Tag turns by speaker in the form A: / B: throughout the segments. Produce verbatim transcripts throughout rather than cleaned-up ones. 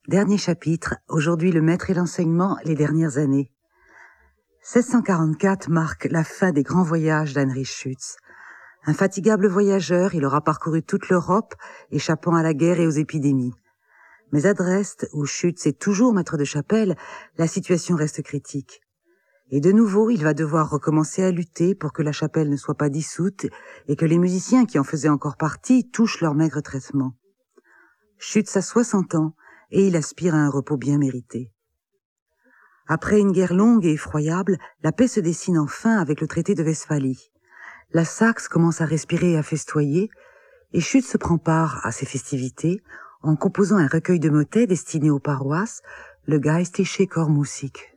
A: Dernier chapitre, aujourd'hui le maître et l'enseignement, les dernières années. seize cent quarante-quatre marque la fin des grands voyages d'Heinrich Schütz. Infatigable voyageur, il aura parcouru toute l'Europe, échappant à la guerre et aux épidémies. Mais à Dresde, où Schütz est toujours maître de chapelle, la situation reste critique. Et de nouveau, il va devoir recommencer à lutter pour que la chapelle ne soit pas dissoute et que les musiciens qui en faisaient encore partie touchent leur maigre traitement. Schütz a soixante ans et il aspire à un repos bien mérité. Après une guerre longue et effroyable, la paix se dessine enfin avec le traité de Westphalie. La Saxe commence à respirer et à festoyer, et Schütz se prend part à ces festivités en composant un recueil de motets destiné aux paroisses, le Geistliche Chormusik.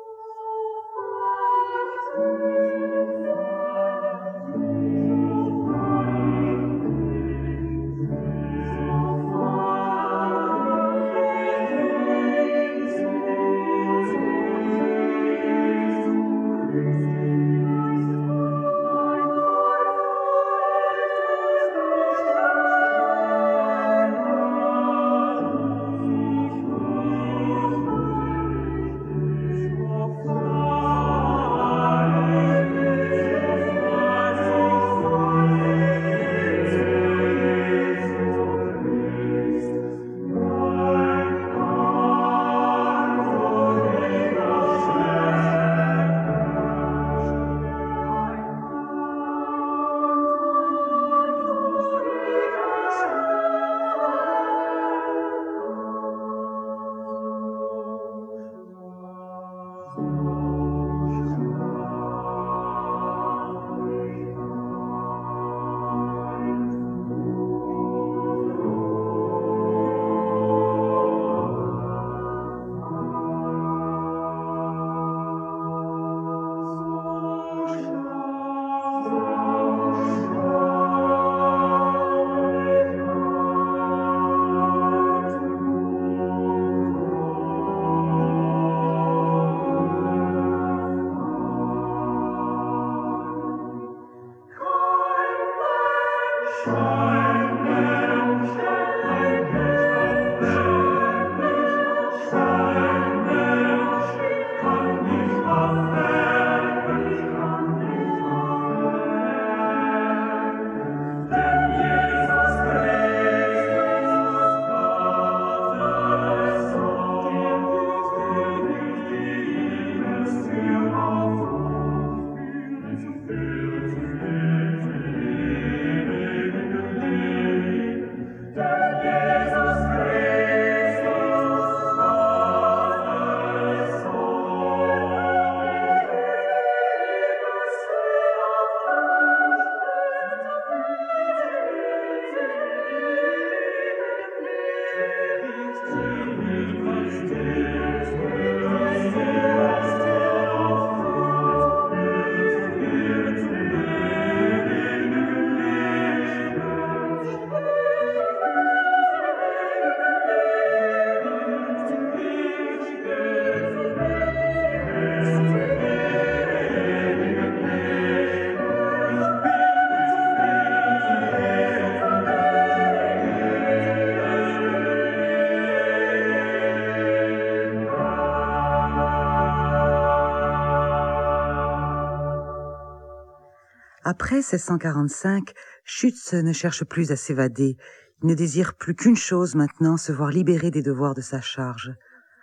A: Après seize cent quarante-cinq, Schütz ne cherche plus à s'évader. Il ne désire plus qu'une chose maintenant, se voir libéré des devoirs de sa charge.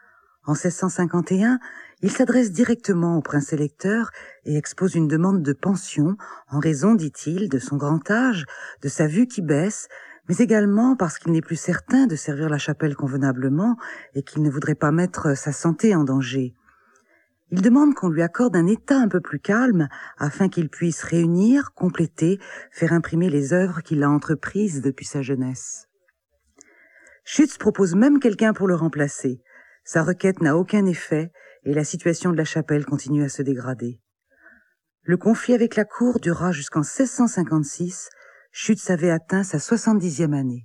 A: En seize cent cinquante et un, il s'adresse directement au prince électeur et expose une demande de pension en raison, dit-il, de son grand âge, de sa vue qui baisse, mais également parce qu'il n'est plus certain de servir la chapelle convenablement et qu'il ne voudrait pas mettre sa santé en danger. Il demande qu'on lui accorde un état un peu plus calme afin qu'il puisse réunir, compléter, faire imprimer les œuvres qu'il a entreprises depuis sa jeunesse. Schütz propose même quelqu'un pour le remplacer. Sa requête n'a aucun effet et la situation de la chapelle continue à se dégrader. Le conflit avec la cour dura jusqu'en seize cent cinquante-six. Schütz avait atteint sa soixante-dixième année.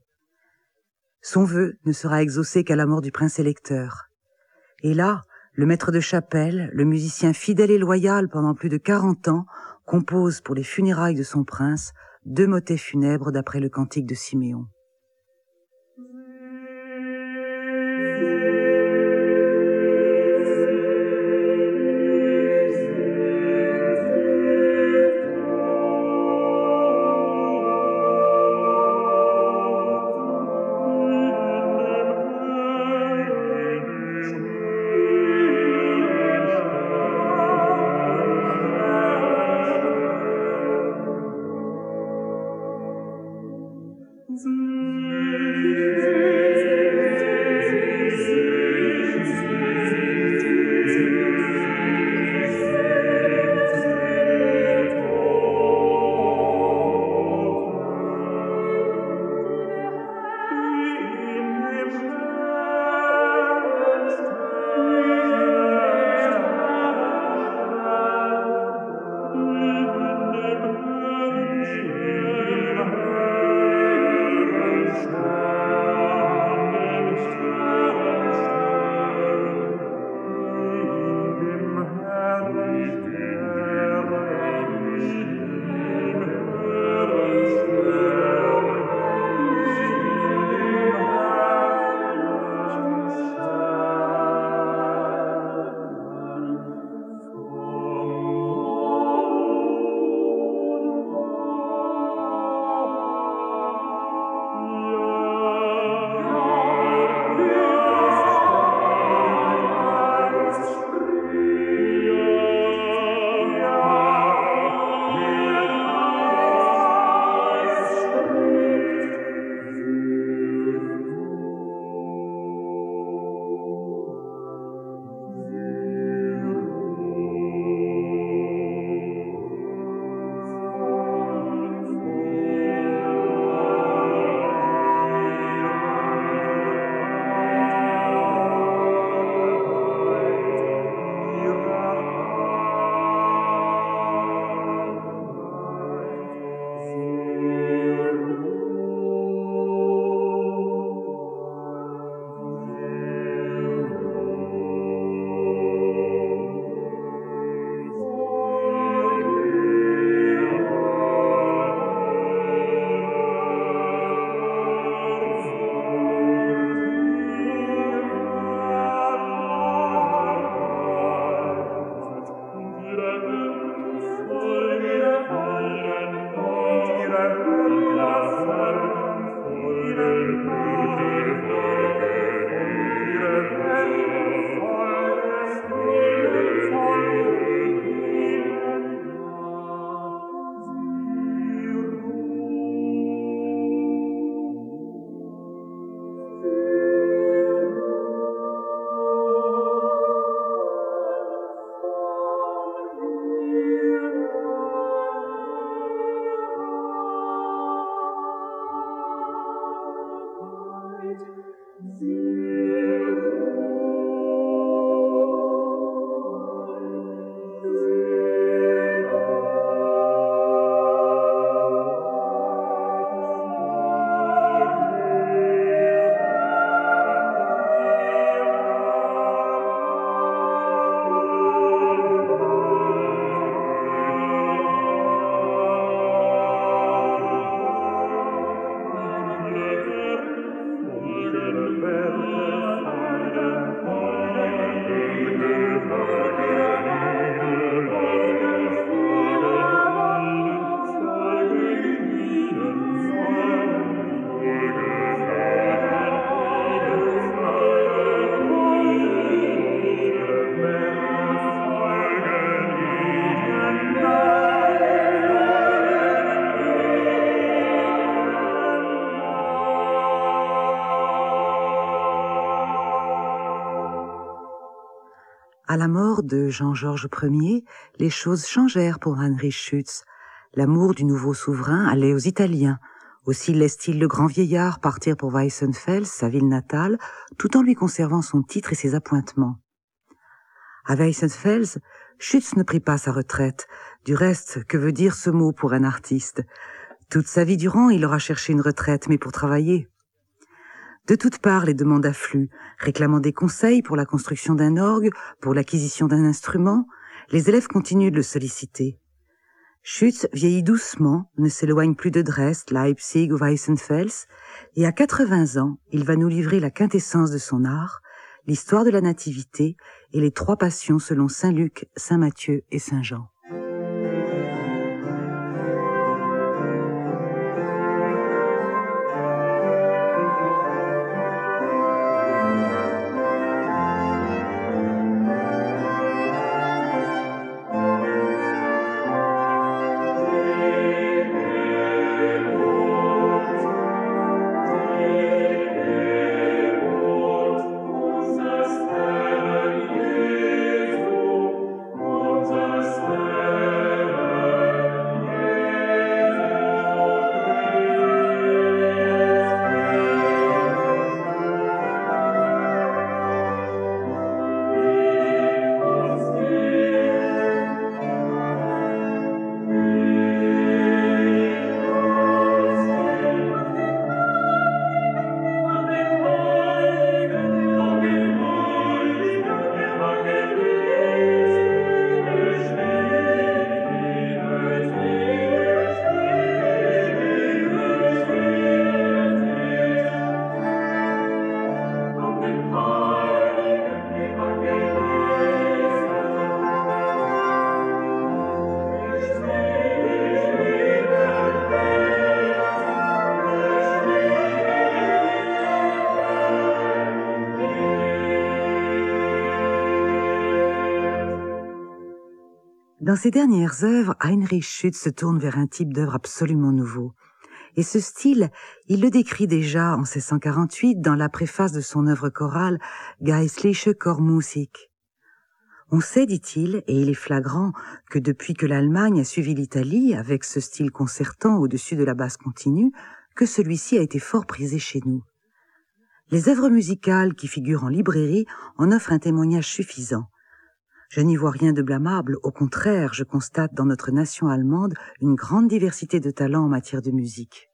A: Son vœu ne sera exaucé qu'à la mort du prince électeur. Et là, le maître de chapelle, le musicien fidèle et loyal pendant plus de quarante ans, compose pour les funérailles de son prince deux motets funèbres d'après le cantique de Siméon. Thank you. À la mort de Jean-Georges Ier, les choses changèrent pour Heinrich Schütz. L'amour du nouveau souverain allait aux Italiens. Aussi laisse-t-il le grand vieillard partir pour Weissenfels, sa ville natale, tout en lui conservant son titre et ses appointements. À Weissenfels, Schütz ne prit pas sa retraite. Du reste, que veut dire ce mot pour un artiste? Toute sa vie durant, il aura cherché une retraite, mais pour travailler. De toutes parts, les demandes affluent, réclamant des conseils pour la construction d'un orgue, pour l'acquisition d'un instrument. Les élèves continuent de le solliciter. Schütz vieillit doucement, ne s'éloigne plus de Dresde, Leipzig ou Weissenfels, et à quatre-vingts ans, il va nous livrer la quintessence de son art, l'histoire de la Nativité et les trois passions selon saint Luc, saint Matthieu et saint Jean. Dans ses dernières œuvres, Heinrich Schütz se tourne vers un type d'œuvre absolument nouveau. Et ce style, il le décrit déjà en seize cent quarante-huit dans la préface de son œuvre chorale Geistliche Chormusik. On sait, dit-il, et il est flagrant, que depuis que l'Allemagne a suivi l'Italie avec ce style concertant au-dessus de la basse continue, que celui-ci a été fort prisé chez nous. Les œuvres musicales qui figurent en librairie en offrent un témoignage suffisant. Je n'y vois rien de blâmable, au contraire, je constate dans notre nation allemande une grande diversité de talents en matière de musique.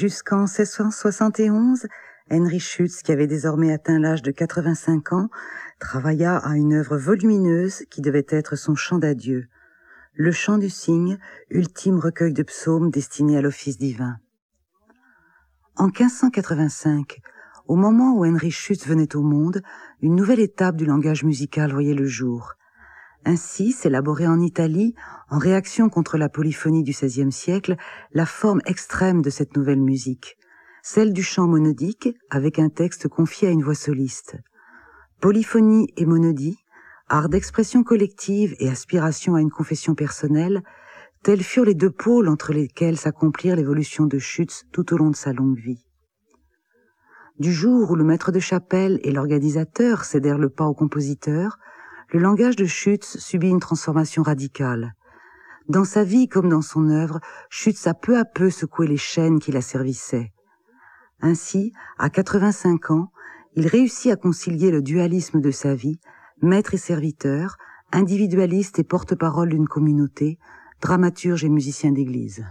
A: Jusqu'en seize cent soixante et onze, Henry Schütz, qui avait désormais atteint l'âge de quatre-vingt-cinq ans, travailla à une œuvre volumineuse qui devait être son chant d'adieu, le chant du cygne, ultime recueil de psaumes destiné à l'office divin. En quinze cent quatre-vingt-cinq, au moment où Henry Schütz venait au monde, une nouvelle étape du langage musical voyait le jour. Ainsi s'élaborait en Italie, en réaction contre la polyphonie du seizième siècle, la forme extrême de cette nouvelle musique, celle du chant monodique avec un texte confié à une voix soliste. Polyphonie et monodie, art d'expression collective et aspiration à une confession personnelle, tels furent les deux pôles entre lesquels s'accomplirent l'évolution de Schütz tout au long de sa longue vie. Du jour où le maître de chapelle et l'organisateur cédèrent le pas au compositeur, le langage de Schütz subit une transformation radicale. Dans sa vie comme dans son œuvre, Schütz a peu à peu secoué les chaînes qui l'asservissaient. Ainsi, à quatre-vingt-cinq ans, il réussit à concilier le dualisme de sa vie, maître et serviteur, individualiste et porte-parole d'une communauté, dramaturge et musicien d'église.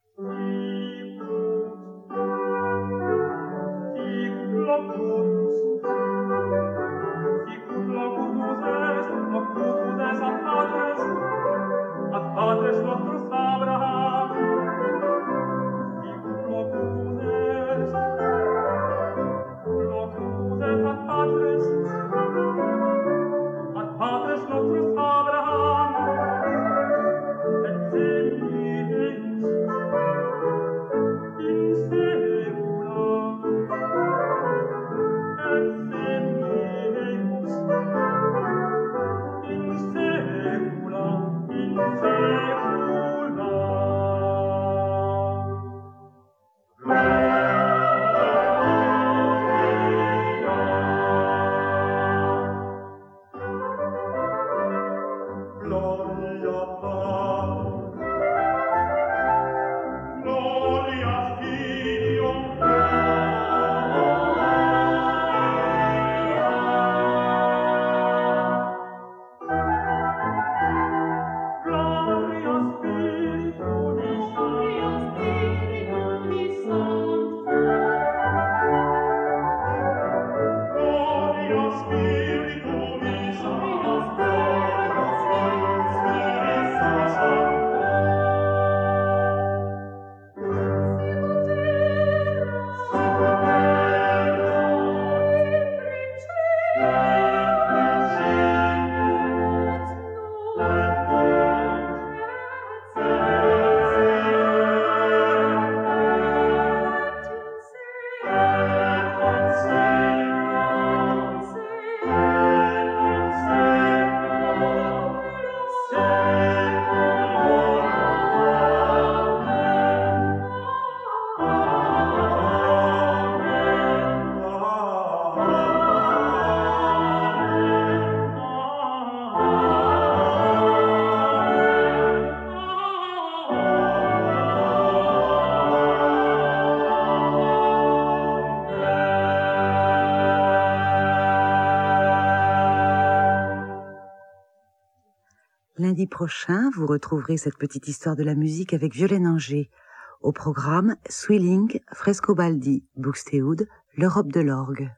A: Lundi prochain, vous retrouverez cette petite histoire de la musique avec Violaine Angers. Au programme, Swilling, Frescobaldi, Buxtehude, l'Europe de l'orgue.